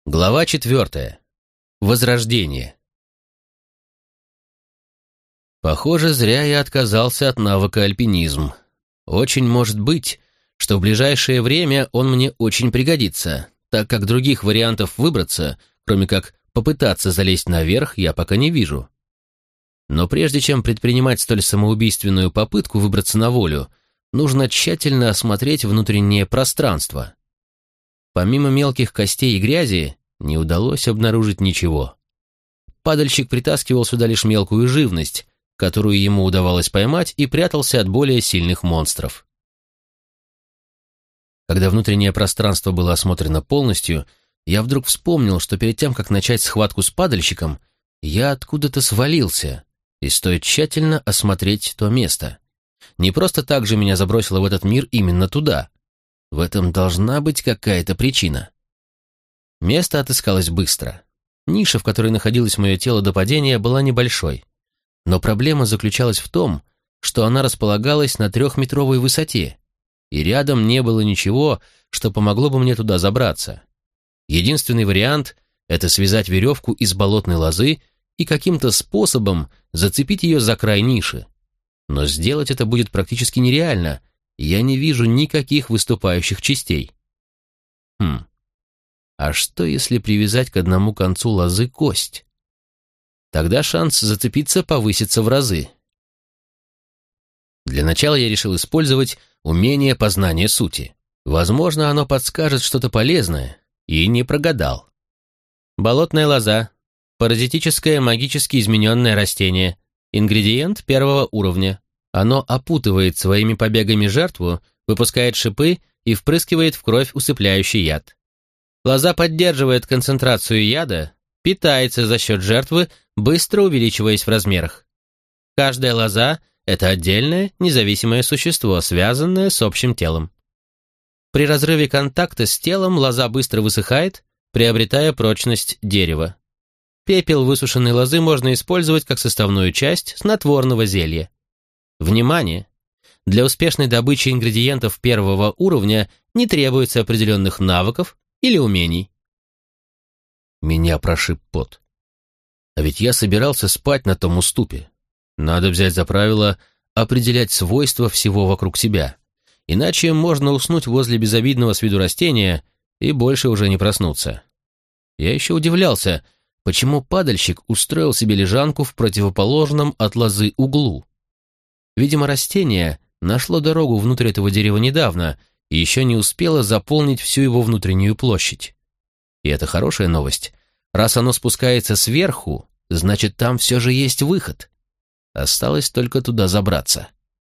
Глава 4. Возрождение. Похоже, зря я отказался от навыка альпинизм. Очень может быть, что в ближайшее время он мне очень пригодится, так как других вариантов выбраться, кроме как попытаться залезть наверх, я пока не вижу. Но прежде чем предпринимать столь самоубийственную попытку выбраться на волю, нужно тщательно осмотреть внутреннее пространство. Помимо мелких костей и грязи, не удалось обнаружить ничего. Падальщик притаскивал сюда лишь мелкую живность, которую ему удавалось поймать, и прятался от более сильных монстров. Когда внутреннее пространство было осмотрено полностью, я вдруг вспомнил, что перед тем, как начать схватку с падальщиком, я откуда-то свалился, и стоит тщательно осмотреть то место. Не просто так же меня забросило в этот мир именно туда. В этом должна быть какая-то причина. Место отыскалось быстро. Ниша, в которой находилось мое тело до падения, была небольшой. Но проблема заключалась в том, что она располагалась на 3-метровой высоте, и рядом не было ничего, что помогло бы мне туда забраться. Единственный вариант — это связать веревку из болотной лозы и каким-то способом зацепить ее за край ниши. Но сделать это будет практически нереально, и я не вижу никаких выступающих частей. А что, если привязать к одному концу лозы кость? Тогда шанс зацепиться повысится в разы. Для начала я решил использовать умение познания сути. Возможно, оно подскажет что-то полезное, и не прогадал. Болотная лоза. Паразитическое магически измененное растение. Ингредиент 1 уровня. Оно опутывает своими побегами жертву, выпускает шипы и впрыскивает в кровь усыпляющий яд. Лоза поддерживает концентрацию яда, питается за счет жертвы, быстро увеличиваясь в размерах. Каждая лоза – это отдельное, независимое существо, связанное с общим телом. При разрыве контакта с телом лоза быстро высыхает, приобретая прочность дерева. Пепел высушенной лозы можно использовать как составную часть снотворного зелья. Внимание! Для успешной добычи ингредиентов 1 уровня не требуется определенных навыков или умений. Меня прошиб пот. А ведь я собирался спать на том уступе. Надо взять за правило определять свойства всего вокруг себя. Иначе можно уснуть возле безобидного с виду растения и больше уже не проснуться. Я еще удивлялся, почему падальщик устроил себе лежанку в противоположном от лозы углу. Видимо, растение нашло дорогу внутрь этого дерева недавно и еще не успело заполнить всю его внутреннюю площадь. И это хорошая новость. Раз оно спускается сверху, значит, там все же есть выход. Осталось только туда забраться.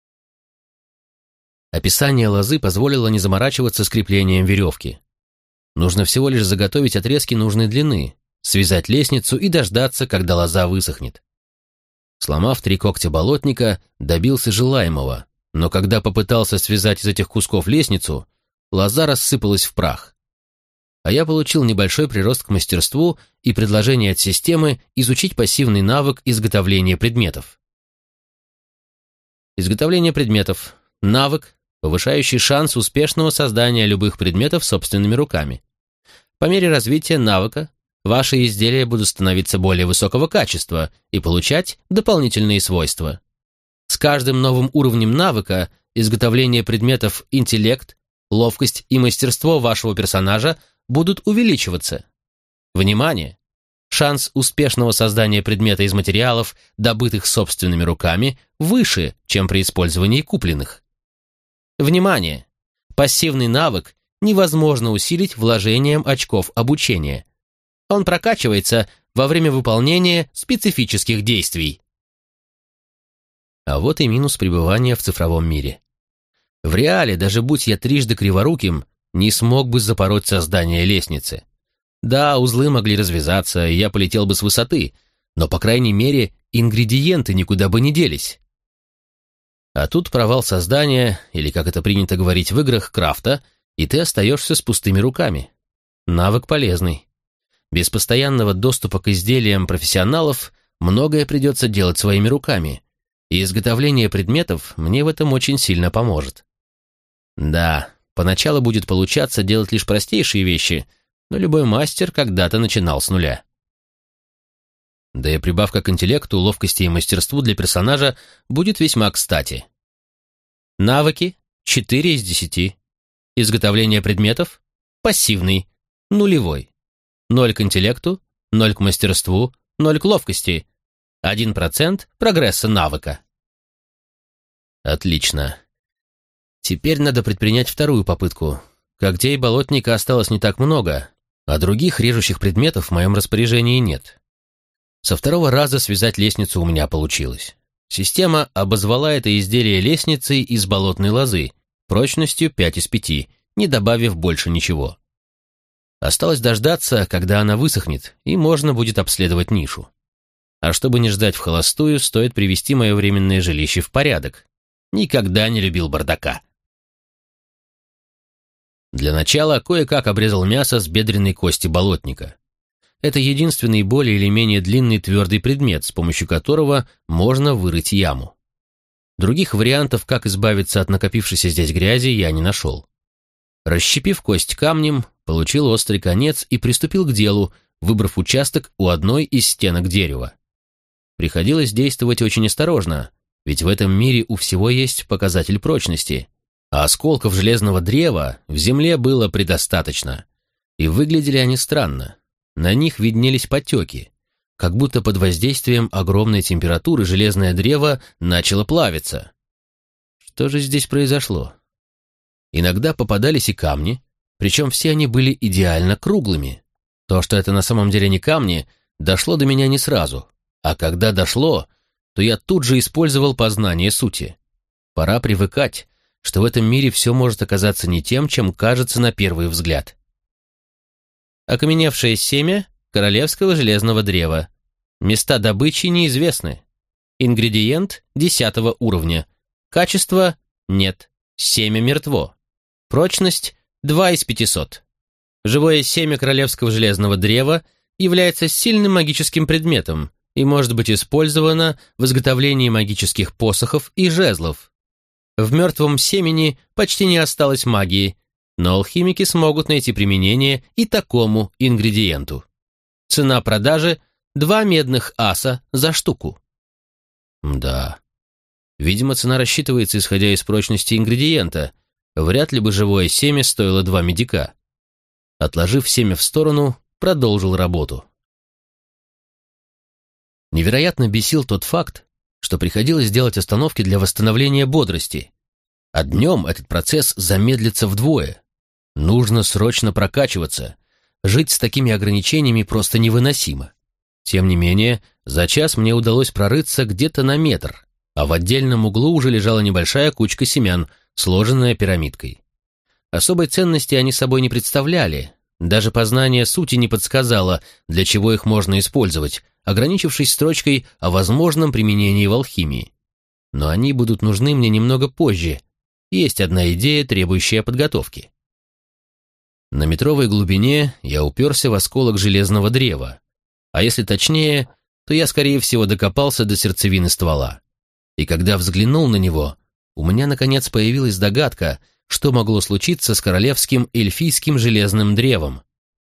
Описание лозы позволило не заморачиваться с креплением веревки. Нужно всего лишь заготовить отрезки нужной длины, связать лестницу и дождаться, когда лоза высохнет. Сломав 3 когтя болотника, добился желаемого, но когда попытался связать из этих кусков лестницу, лоза рассыпалась в прах. А я получил небольшой прирост к мастерству и предложение от системы изучить пассивный навык изготовления предметов. Изготовление предметов. Навык, повышающий шанс успешного создания любых предметов собственными руками. По мере развития навыка ваши изделия будут становиться более высокого качества и получать дополнительные свойства. С каждым новым уровнем навыка изготовление предметов интеллект, ловкость и мастерство вашего персонажа будут увеличиваться. Внимание! Шанс успешного создания предмета из материалов, добытых собственными руками, выше, чем при использовании купленных. Внимание! Пассивный навык невозможно усилить вложением очков обучения. Он прокачивается во время выполнения специфических действий. А вот и минус пребывания в цифровом мире. В реале, даже будь я трижды криворуким, не смог бы запороть создание лестницы. Да, узлы могли развязаться, и я полетел бы с высоты, но, по крайней мере, ингредиенты никуда бы не делись. А тут провал создания, или, как это принято говорить в играх, крафта, и ты остаешься с пустыми руками. Навык полезный. Без постоянного доступа к изделиям профессионалов многое придется делать своими руками, и изготовление предметов мне в этом очень сильно поможет. Да, поначалу будет получаться делать лишь простейшие вещи, но любой мастер когда-то начинал с нуля. Да и прибавка к интеллекту, ловкости и мастерству для персонажа будет весьма кстати. Навыки — 4 из 10. Изготовление предметов — пассивный, нулевой. 0 к интеллекту, 0 к мастерству, 0 к ловкости. 1% прогресса навыка. Отлично. Теперь надо предпринять вторую попытку. Когтей болотника осталось не так много, а других режущих предметов в моем распоряжении нет. Со второго раза связать лестницу у меня получилось. Система обозвала это изделие лестницей из болотной лозы, прочностью 5 из 5, не добавив больше ничего. Осталось дождаться, когда она высохнет, и можно будет обследовать нишу. А чтобы не ждать вхолостую, стоит привести мое временное жилище в порядок. Никогда не любил бардака. Для начала кое-как обрезал мясо с бедренной кости болотника. Это единственный более или менее длинный твердый предмет, с помощью которого можно вырыть яму. Других вариантов, как избавиться от накопившейся здесь грязи, я не нашел. Расщепив кость камнем, получил острый конец и приступил к делу, выбрав участок у одной из стенок дерева. Приходилось действовать очень осторожно, ведь в этом мире у всего есть показатель прочности, а осколков железного древа в земле было предостаточно. И выглядели они странно. На них виднелись потеки, как будто под воздействием огромной температуры железное древо начало плавиться. Что же здесь произошло? Иногда попадались и камни, причем все они были идеально круглыми. То, что это на самом деле не камни, дошло до меня не сразу, а когда дошло, то я тут же использовал познание сути. Пора привыкать, что в этом мире все может оказаться не тем, чем кажется на первый взгляд. Окаменевшее семя королевского железного древа. Места добычи неизвестны. Ингредиент 10 уровня. Качество – нет. Семя мертво. Прочность – 2 из 500. Живое семя королевского железного древа является сильным магическим предметом и может быть использовано в изготовлении магических посохов и жезлов. В мертвом семени почти не осталось магии, но алхимики смогут найти применение и такому ингредиенту. Цена продажи – 2 медных аса за штуку. Да. Видимо, цена рассчитывается, исходя из прочности ингредиента. Вряд ли бы живое семя стоило 2 медика. Отложив семя в сторону, продолжил работу. Невероятно бесил тот факт, что приходилось делать остановки для восстановления бодрости. А днем этот процесс замедлится вдвое. Нужно срочно прокачиваться. Жить с такими ограничениями просто невыносимо. Тем не менее, за час мне удалось прорыться где-то на метр, а в отдельном углу уже лежала небольшая кучка семян, сложенная пирамидкой. Особой ценности они собой не представляли, даже познание сути не подсказало, для чего их можно использовать, ограничившись строчкой о возможном применении в алхимии. Но они будут нужны мне немного позже. Есть одна идея, требующая подготовки. На метровой глубине я уперся в осколок железного древа, а если точнее, то я, скорее всего, докопался до сердцевины ствола. И когда взглянул на него, у меня, наконец, появилась догадка, что могло случиться с королевским эльфийским железным древом.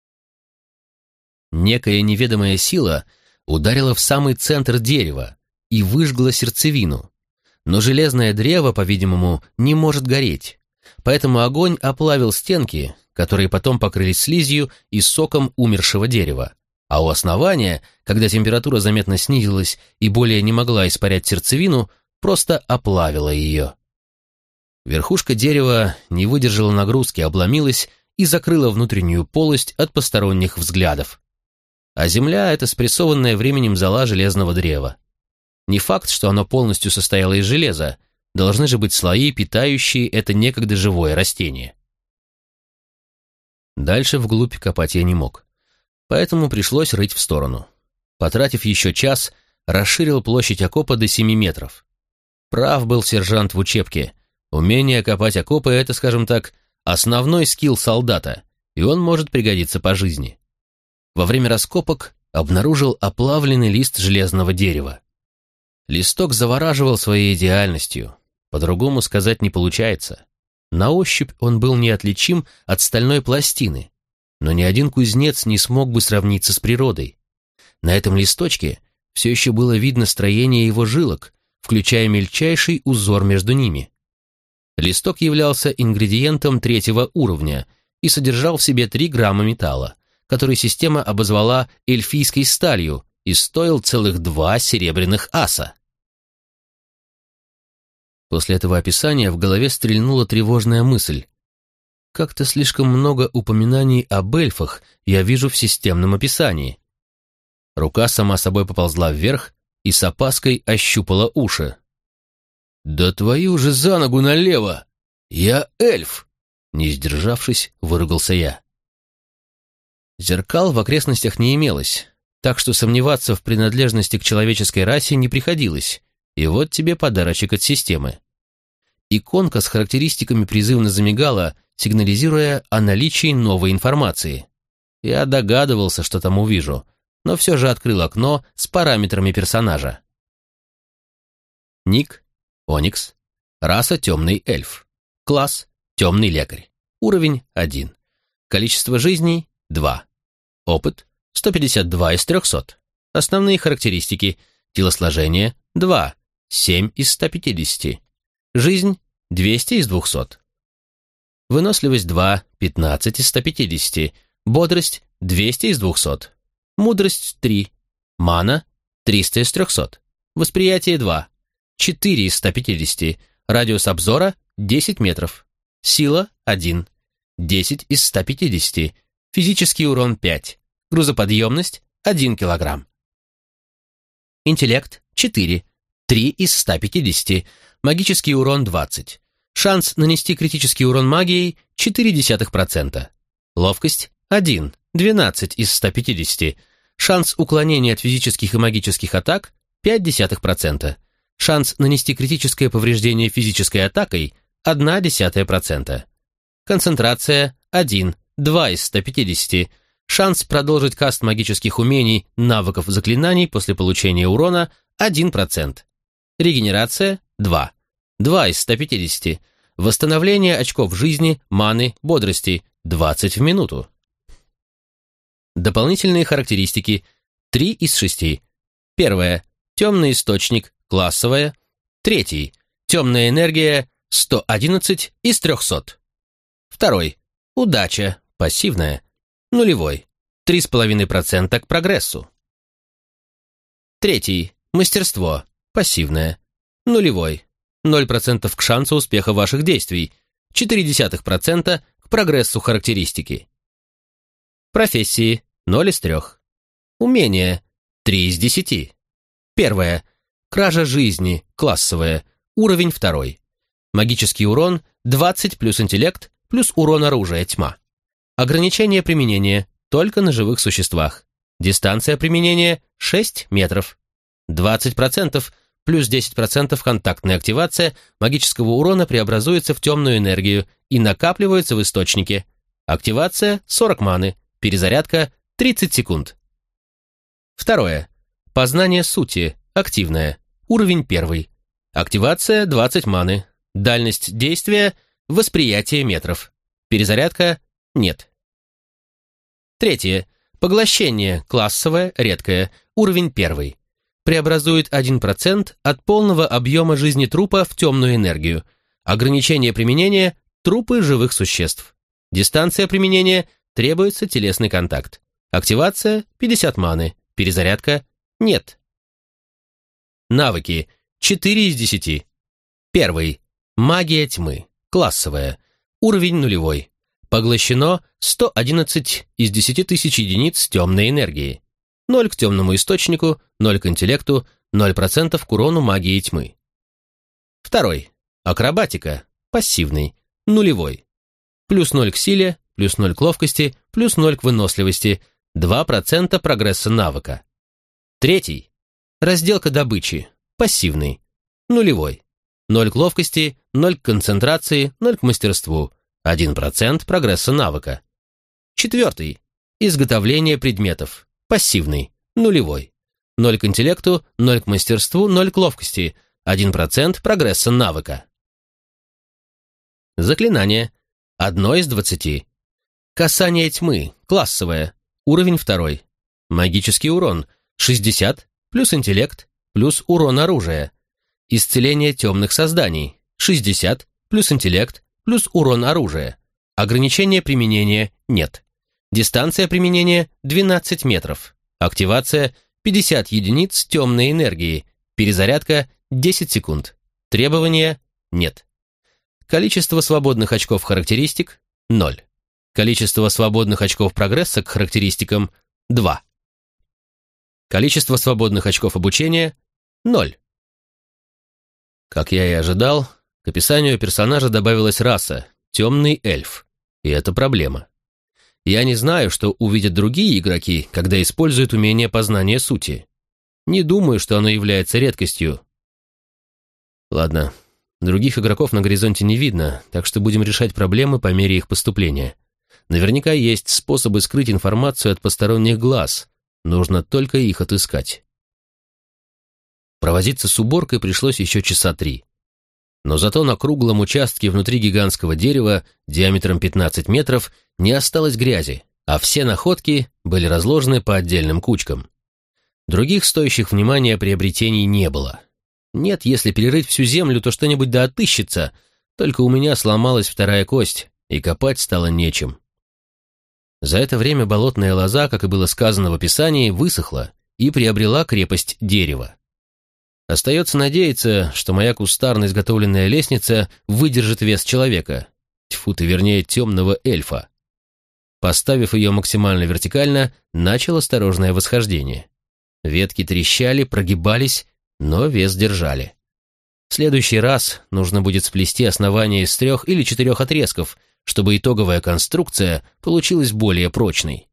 Некая неведомая сила ударила в самый центр дерева и выжгла сердцевину. Но железное древо, по-видимому, не может гореть, поэтому огонь оплавил стенки, которые потом покрылись слизью и соком умершего дерева. А у основания, когда температура заметно снизилась и более не могла испарять сердцевину, просто оплавила ее. Верхушка дерева не выдержала нагрузки, обломилась и закрыла внутреннюю полость от посторонних взглядов. А земля — это спрессованная временем зола железного древа. Не факт, что оно полностью состояло из железа, должны же быть слои, питающие это некогда живое растение. Дальше вглубь копать я не мог, поэтому пришлось рыть в сторону. Потратив еще час, расширил площадь окопа до 7 метров. Прав был сержант в учебке. Умение копать окопы — это, скажем так, основной скилл солдата, и он может пригодиться по жизни. Во время раскопок обнаружил оплавленный лист железного дерева. Листок завораживал своей идеальностью, по-другому сказать не получается. На ощупь он был неотличим от стальной пластины, но ни один кузнец не смог бы сравниться с природой. На этом листочке все еще было видно строение его жилок, включая мельчайший узор между ними. Листок являлся ингредиентом 3-го уровня и содержал в себе 3 грамма металла, который система обозвала эльфийской сталью и стоил целых 2 серебряных аса. После этого описания в голове стрельнула тревожная мысль. Как-то слишком много упоминаний об эльфах я вижу в системном описании. Рука сама собой поползла вверх и с опаской ощупала уши. «Да твою же за ногу налево! Я эльф!» Не сдержавшись, выругался я. Зеркал в окрестностях не имелось, так что сомневаться в принадлежности к человеческой расе не приходилось, и вот тебе подарочек от системы. Иконка с характеристиками призывно замигала, сигнализируя о наличии новой информации. Я догадывался, что там увижу, но все же открыл окно с параметрами персонажа. Ник — Оникс, раса — темный эльф, класс — темный лекарь, уровень 1, количество жизней — 2, опыт — 152 из 300, основные характеристики — телосложение — 2, 7 из 150, жизнь — 200 из 200, выносливость 2, 15 из 150, бодрость — 200 из 200, мудрость — 3, мана — 300 из 300, восприятие — 2, 4 из 150, радиус обзора — 10 метров, сила — 1, 10 из 150, физический урон — 5, грузоподъемность — 1 килограмм. Интеллект — 4, 3 из 150, магический урон — 20, шанс нанести критический урон магией — 0,4%, ловкость — 1, 12 из 150, шанс уклонения от физических и магических атак — 0,5%, шанс нанести критическое повреждение физической атакой — 0,1%, концентрация — 1, 2 из 150, шанс продолжить каст магических умений, навыков, заклинаний после получения урона — 1%, регенерация — 2, 2 из 150, восстановление очков жизни, маны, бодрости — 20 в минуту. Дополнительные характеристики — 3 из 6. Первое — темный источник, классовая. Третий — темная энергия, 111 из 300. Второй — удача, пассивная, нулевой, 3,5% к прогрессу. Третий — мастерство, пассивное, нулевой, 0% к шансу успеха ваших действий, 0,4% к прогрессу характеристики. Профессии — 0 из 3. Умения — 3 из 10. Первое — кража жизни, классовая, уровень 2. Магический урон — 20 плюс интеллект плюс урон оружия тьма. Ограничение применения только на живых существах. Дистанция применения — 6 метров. 20% плюс 10% контактная активация магического урона преобразуется в темную энергию и накапливается в источнике. Активация — 40 маны. Перезарядка — 30 секунд. Второе. Познание сути. Активное. Уровень 1. Активация — 20 маны. Дальность действия — восприятие метров. Перезарядка — нет. Третье. Поглощение. Классовое. Редкое. Уровень 1. Преобразует 1% от полного объема жизни трупа в темную энергию. Ограничение применения — трупы живых существ. Дистанция применения — требуется телесный контакт. Активация — 50 маны. Перезарядка — нет. Навыки. 4 из 10. Первый. Магия тьмы. Классовая. Уровень 0. Поглощено 111 из 10 тысяч единиц темной энергии. 0 к темному источнику, 0 к интеллекту, 0% к урону магии тьмы. Второй. Акробатика. Пассивный. 0. Плюс 0 к силе, плюс 0 к ловкости, плюс 0 к выносливости, 2% прогресса навыка. Третий. Разделка добычи. Пассивный. 0. 0 к ловкости, 0 к концентрации, 0 к мастерству, 1% прогресса навыка. Четвертый. Изготовление предметов. Пассивный. 0. 0 к интеллекту, 0 к мастерству, 0 к ловкости, 1% прогресса навыка. Заклинание. 1 из 20. Касание тьмы, классовое, уровень 2. Магический урон, 60, плюс интеллект, плюс урон оружия. Исцеление темных созданий, 60, плюс интеллект, плюс урон оружия. Ограничения применения нет. Дистанция применения 12 метров. Активация 50 единиц темной энергии. Перезарядка 10 секунд. Требования нет. Количество свободных очков характеристик 0. Количество свободных очков прогресса к характеристикам 2. Количество свободных очков обучения 0. Как я и ожидал, к описанию персонажа добавилась раса «темный эльф». И это проблема. Я не знаю, что увидят другие игроки, когда используют умение познания сути. Не думаю, что оно является редкостью. Ладно, других игроков на горизонте не видно, так что будем решать проблемы по мере их поступления. Наверняка есть способы скрыть информацию от посторонних глаз, нужно только их отыскать. Провозиться с уборкой пришлось еще часа 3. Но зато на круглом участке внутри гигантского дерева диаметром 15 метров не осталось грязи, а все находки были разложены по отдельным кучкам. Других стоящих внимания приобретений не было. Нет, если перерыть всю землю, то что-нибудь да отыщется, только у меня сломалась вторая кость, и копать стало нечем. За это время болотная лоза, как и было сказано в описании, высохла и приобрела крепость дерева. Остается надеяться, что моя кустарно изготовленная лестница выдержит вес человека, тьфу ты, вернее, темного эльфа. Поставив ее максимально вертикально, начал осторожное восхождение. Ветки трещали, прогибались, но вес держали. В следующий раз нужно будет сплести основание из 3 или 4 отрезков, чтобы итоговая конструкция получилась более прочной.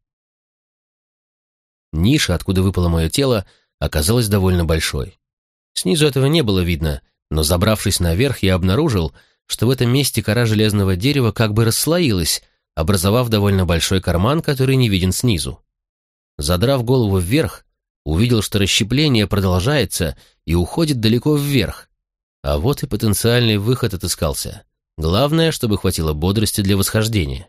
Ниша, откуда выпало мое тело, оказалась довольно большой. Снизу этого не было видно, но забравшись наверх, я обнаружил, что в этом месте кора железного дерева как бы расслоилась, образовав довольно большой карман, который не виден снизу. Задрав голову вверх, увидел, что расщепление продолжается и уходит далеко вверх. А вот и потенциальный выход отыскался. Главное, чтобы хватило бодрости для восхождения.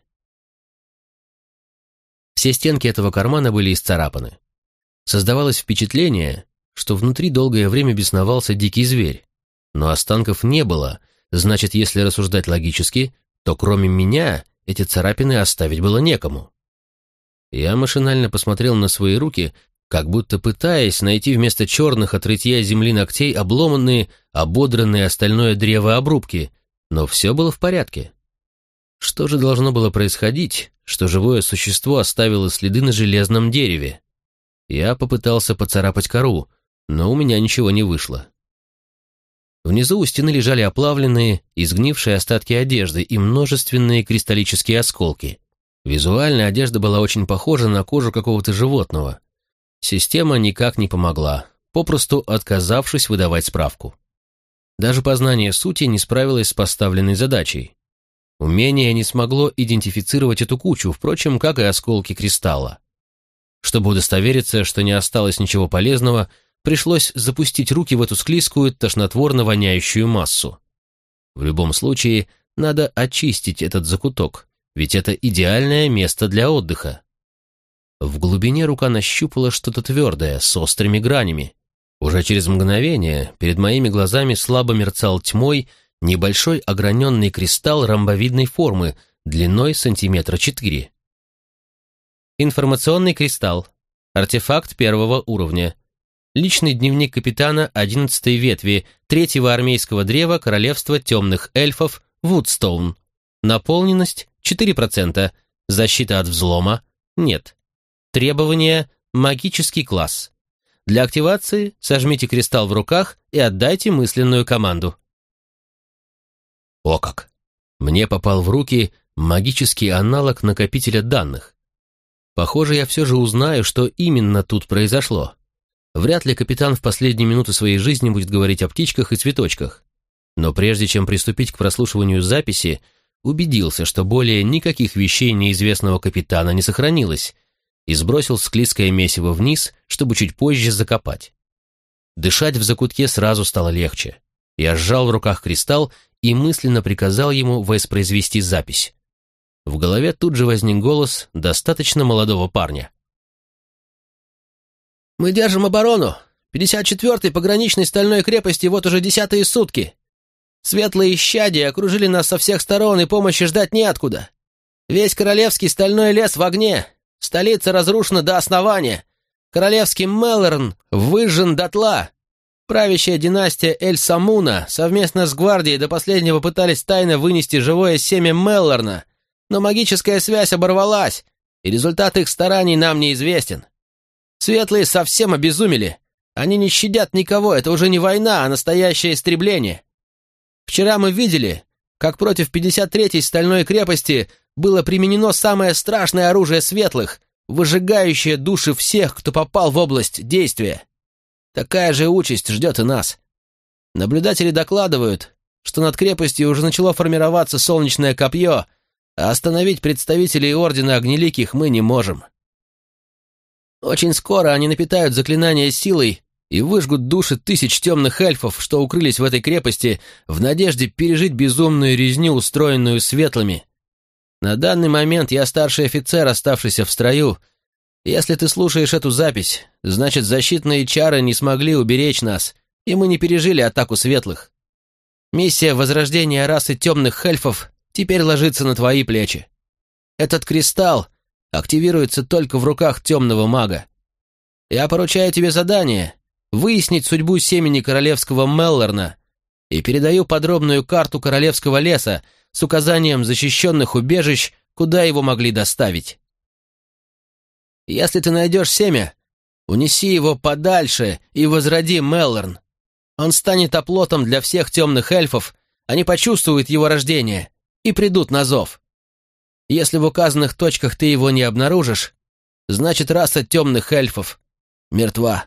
Все стенки этого кармана были исцарапаны. Создавалось впечатление, что внутри долгое время бесновался дикий зверь. Но останков не было, значит, если рассуждать логически, то кроме меня эти царапины оставить было некому. Я машинально посмотрел на свои руки, как будто пытаясь найти вместо черных от рытья земли ногтей обломанные, ободранные остальное древо обрубки, но все было в порядке. Что же должно было происходить, что живое существо оставило следы на железном дереве? Я попытался поцарапать кору, но у меня ничего не вышло. Внизу у стены лежали оплавленные, изгнившие остатки одежды и множественные кристаллические осколки. Визуально одежда была очень похожа на кожу какого-то животного. Система никак не помогла, попросту отказавшись выдавать справку. Даже познание сути не справилось с поставленной задачей. Умение не смогло идентифицировать эту кучу, впрочем, как и осколки кристалла. Чтобы удостовериться, что не осталось ничего полезного, пришлось запустить руки в эту склизкую, тошнотворно воняющую массу. В любом случае, надо очистить этот закуток, ведь это идеальное место для отдыха. В глубине рука нащупала что-то твердое, с острыми гранями. Уже через мгновение перед моими глазами слабо мерцал тьмой небольшой ограненный кристалл ромбовидной формы длиной 4 сантиметра. Информационный кристалл. Артефакт 1 уровня. Личный дневник капитана 11-й ветви 3-го армейского древа Королевства темных эльфов Вудстоун. Наполненность 4%. Защита от взлома нет. Требования магический класс. Для активации сожмите кристалл в руках и отдайте мысленную команду. О как! Мне попал в руки магический аналог накопителя данных. Похоже, я все же узнаю, что именно тут произошло. Вряд ли капитан в последние минуты своей жизни будет говорить о птичках и цветочках. Но прежде чем приступить к прослушиванию записи, убедился, что более никаких вещей неизвестного капитана не сохранилось, и сбросил склизкое месиво вниз, чтобы чуть позже закопать. Дышать в закутке сразу стало легче. Я сжал в руках кристалл и мысленно приказал ему воспроизвести запись. в голове тут же возник голос достаточно молодого парня. «Мы держим оборону. 54-й пограничной стальной крепости вот уже 10-е сутки. Светлые исчадия окружили нас со всех сторон, и помощи ждать неоткуда. Весь королевский стальной лес в огне. Столица разрушена до основания. Королевский Мелорн выжжен дотла. Правящая династия Эль-Самуна совместно с гвардией до последнего пытались тайно вынести живое семя Меллорна, но магическая связь оборвалась, и результат их стараний нам неизвестен. Светлые совсем обезумели. Они не щадят никого, это уже не война, а настоящее истребление. Вчера мы видели, как против 53-й стальной крепости было применено самое страшное оружие светлых, выжигающее души всех, кто попал в область действия. Такая же участь ждет и нас. Наблюдатели докладывают, что над крепостью уже начало формироваться солнечное копье, а остановить представителей Ордена Огнеликих мы не можем. Очень скоро они напитают заклинания силой и выжгут души тысяч темных эльфов, что укрылись в этой крепости, в надежде пережить безумную резню, устроенную светлыми. На данный момент я старший офицер, оставшийся в строю. Если ты слушаешь эту запись, значит, защитные чары не смогли уберечь нас, и мы не пережили атаку светлых. Миссия возрождения расы темных эльфов теперь ложится на твои плечи. Этот кристалл активируется только в руках темного мага. Я поручаю тебе задание выяснить судьбу семени королевского Меллорна и передаю подробную карту королевского леса с указанием защищенных убежищ, куда его могли доставить. Если ты найдешь семя, унеси его подальше и возроди Меллорн. Он станет оплотом для всех темных эльфов, они почувствуют его рождение и придут на зов. Если в указанных точках ты его не обнаружишь, значит, раса темных эльфов мертва».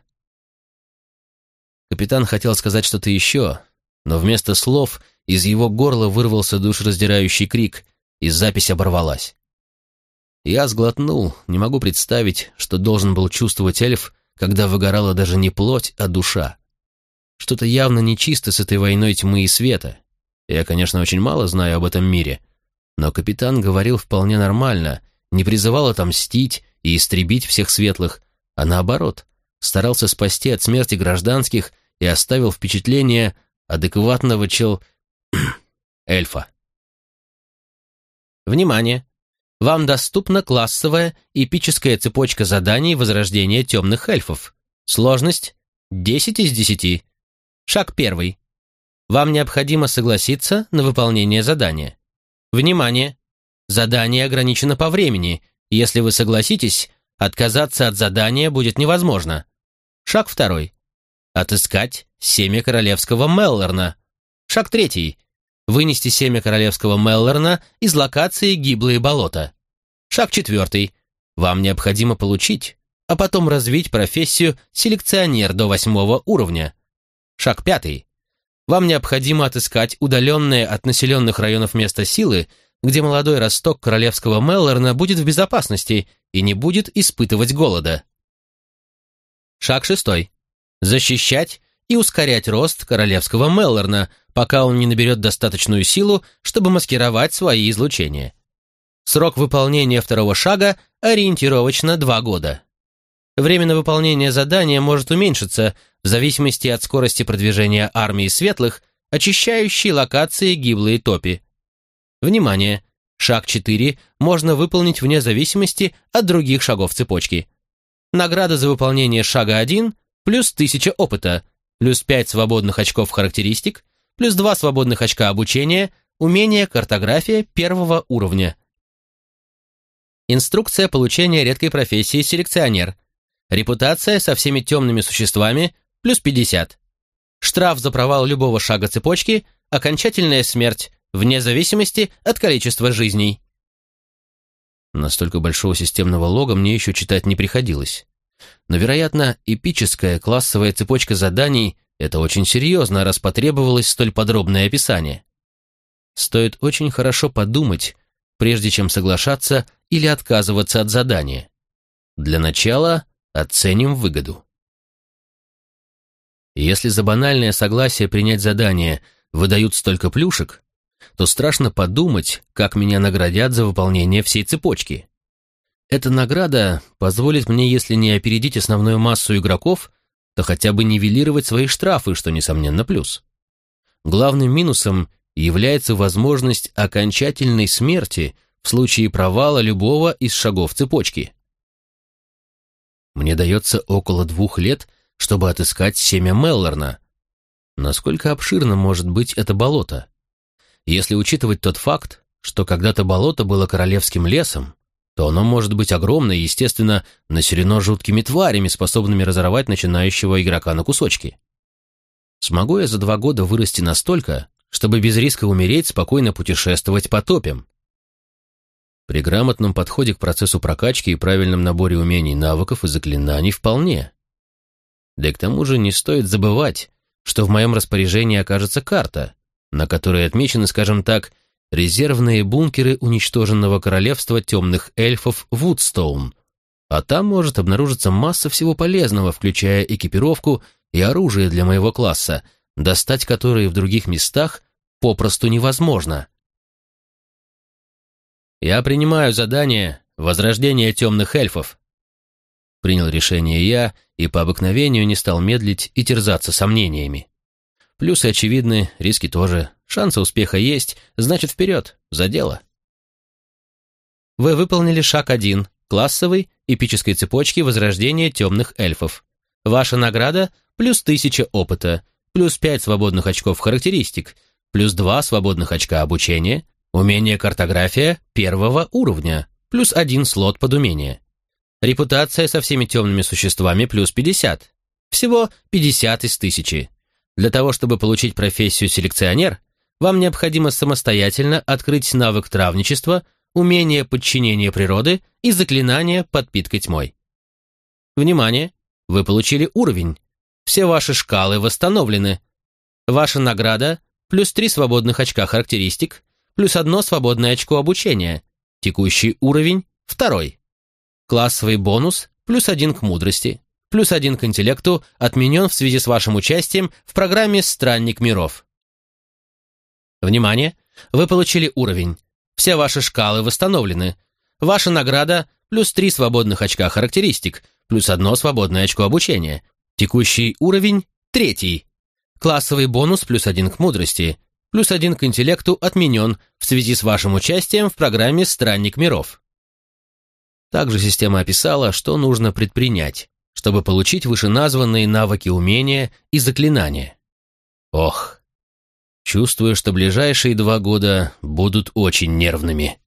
Капитан хотел сказать что-то еще, но вместо слов из его горла вырвался душераздирающий крик, и запись оборвалась. Я сглотнул, не могу представить, что должен был чувствовать эльф, когда выгорала даже не плоть, а душа. Что-то явно нечисто с этой войной тьмы и света. Я, конечно, очень мало знаю об этом мире, но капитан говорил вполне нормально, не призывал отомстить и истребить всех светлых, а наоборот, старался спасти от смерти гражданских и оставил впечатление адекватного эльфа. Внимание! Вам доступна классовая эпическая цепочка заданий возрождения темных эльфов. Сложность 10 из 10. Шаг 1. Вам необходимо согласиться на выполнение задания. Внимание! Задание ограничено по времени. Если вы согласитесь, отказаться от задания будет невозможно. Шаг 2. Отыскать семя королевского Меллорна. Шаг 3. Вынести семя королевского Меллорна из локации Гиблые болота. Шаг 4. Вам необходимо получить, а потом развить профессию селекционер до 8 уровня. Шаг 5. Вам необходимо отыскать удаленное от населенных районов место силы, где молодой росток королевского Меллорна будет в безопасности и не будет испытывать голода. Шаг 6. Защищать и ускорять рост королевского Меллорна, пока он не наберет достаточную силу, чтобы маскировать свои излучения. Срок выполнения второго шага ориентировочно 2 года. Время на выполнение задания может уменьшиться в зависимости от скорости продвижения армии светлых, очищающей локации Гиблые топи. Внимание! Шаг 4 можно выполнить вне зависимости от других шагов цепочки. Награда за выполнение шага 1 плюс 1000 опыта, плюс 5 свободных очков характеристик, плюс 2 свободных очка обучения, умение картография 1 уровня. Инструкция получения редкой профессии селекционер. Репутация со всеми темными существами плюс 50. Штраф за провал любого шага цепочки, окончательная смерть, вне зависимости от количества жизней. Настолько большого системного лога мне еще читать не приходилось. Но, вероятно, эпическая классовая цепочка заданий — это очень серьезно, раз потребовалось столь подробное описание. Стоит очень хорошо подумать, прежде чем соглашаться или отказываться от задания. Для начала оценим выгоду. Если за банальное согласие принять задание выдают столько плюшек, то страшно подумать, как меня наградят за выполнение всей цепочки. Эта награда позволит мне, если не опередить основную массу игроков, то хотя бы нивелировать свои штрафы, что, несомненно, плюс. Главным минусом является возможность окончательной смерти в случае провала любого из шагов цепочки. Мне дается около 2 лет, чтобы отыскать семя Меллорна. Насколько обширно может быть это болото? Если учитывать тот факт, что когда-то болото было королевским лесом, то оно может быть огромное и, естественно, населено жуткими тварями, способными разорвать начинающего игрока на кусочки. Смогу я за 2 года вырасти настолько, чтобы без риска умереть спокойно путешествовать по топям? При грамотном подходе к процессу прокачки и правильном наборе умений, навыков и заклинаний вполне. Да и к тому же не стоит забывать, что в моем распоряжении окажется карта, на которой отмечены, скажем так, резервные бункеры уничтоженного королевства темных эльфов Вудстоун, а там может обнаружиться масса всего полезного, включая экипировку и оружие для моего класса, достать которые в других местах попросту невозможно. «Я принимаю задание «Возрождение темных эльфов». Принял решение я и по обыкновению не стал медлить и терзаться сомнениями. Плюсы очевидны, риски тоже. Шансы успеха есть, значит, вперед, за дело. Вы выполнили шаг 1, классовой, эпической цепочки возрождения темных эльфов. Ваша награда – плюс 1000 опыта, плюс 5 свободных очков характеристик, плюс 2 свободных очка обучения, умение картография 1 уровня, плюс 1 слот под умение. Репутация со всеми темными существами плюс 50. Всего 50 из 1000. Для того, чтобы получить профессию селекционер, вам необходимо самостоятельно открыть навык травничества, умение подчинения природы и заклинание подпиткой тьмой. Внимание! Вы получили уровень. Все ваши шкалы восстановлены. Ваша награда – плюс 3 свободных очка характеристик, плюс 1 свободное очко обучения. Текущий уровень – 2. Классовый бонус – плюс 1 к мудрости, плюс 1 к интеллекту отменен в связи с вашим участием в программе «Странник миров». Внимание! Вы получили уровень. Все ваши шкалы восстановлены. Ваша награда – плюс 3 свободных очка характеристик, плюс 1 свободное очко обучения. Текущий уровень – 3. Классовый бонус плюс 1 к мудрости, плюс 1 к интеллекту отменен в связи с вашим участием в программе «Странник миров». Также система описала, что нужно предпринять, чтобы получить вышеназванные навыки, умения и заклинания. Ох, чувствую, что ближайшие 2 года будут очень нервными.